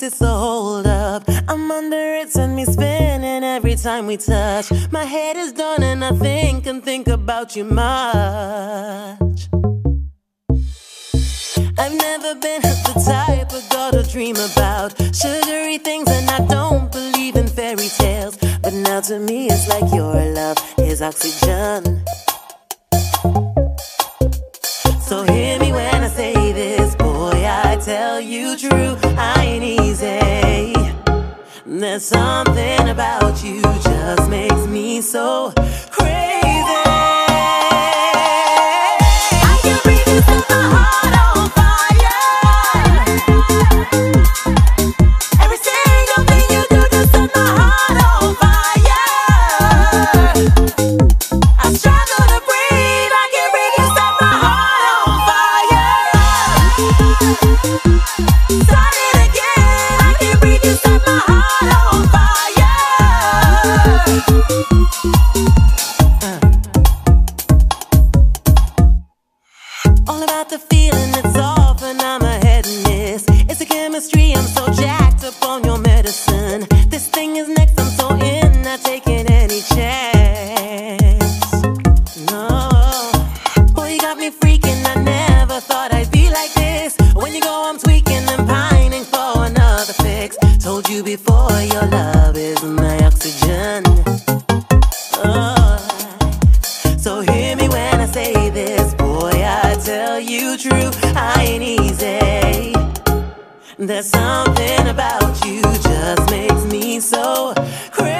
this a hold up? I'm under it, send me spinning every time we touch. My head is done and I think and think about you much. I've never been the type of girl to dream about sugary things, and I don't believe in fairy tales. But now to me it's like your love is oxygen. So hear me when I say this, boy, I tell you true, I ain't easy. There's something about you just makes me so crazy. I can breathe, you set my heart on fire. Every single thing you do just set my heart on fire. I struggle to breathe, I can breathe, you set my heart on fire. Start it again, I can breathe, you set my heart on fire. All about the feeling, it's off and I'm ahead in this. It's a chemistry, I'm so jacked up on your medicine. This thing is next, I'm so in, not taking any chance. No, boy, you got me freaking, I never thought I'd be like this. When you go, I'm tweaking and pining for another fix. Told you before, your love is my oxygen. So hear me when I say this, boy, I tell you true, I ain't easy. There's something about you just makes me so crazy.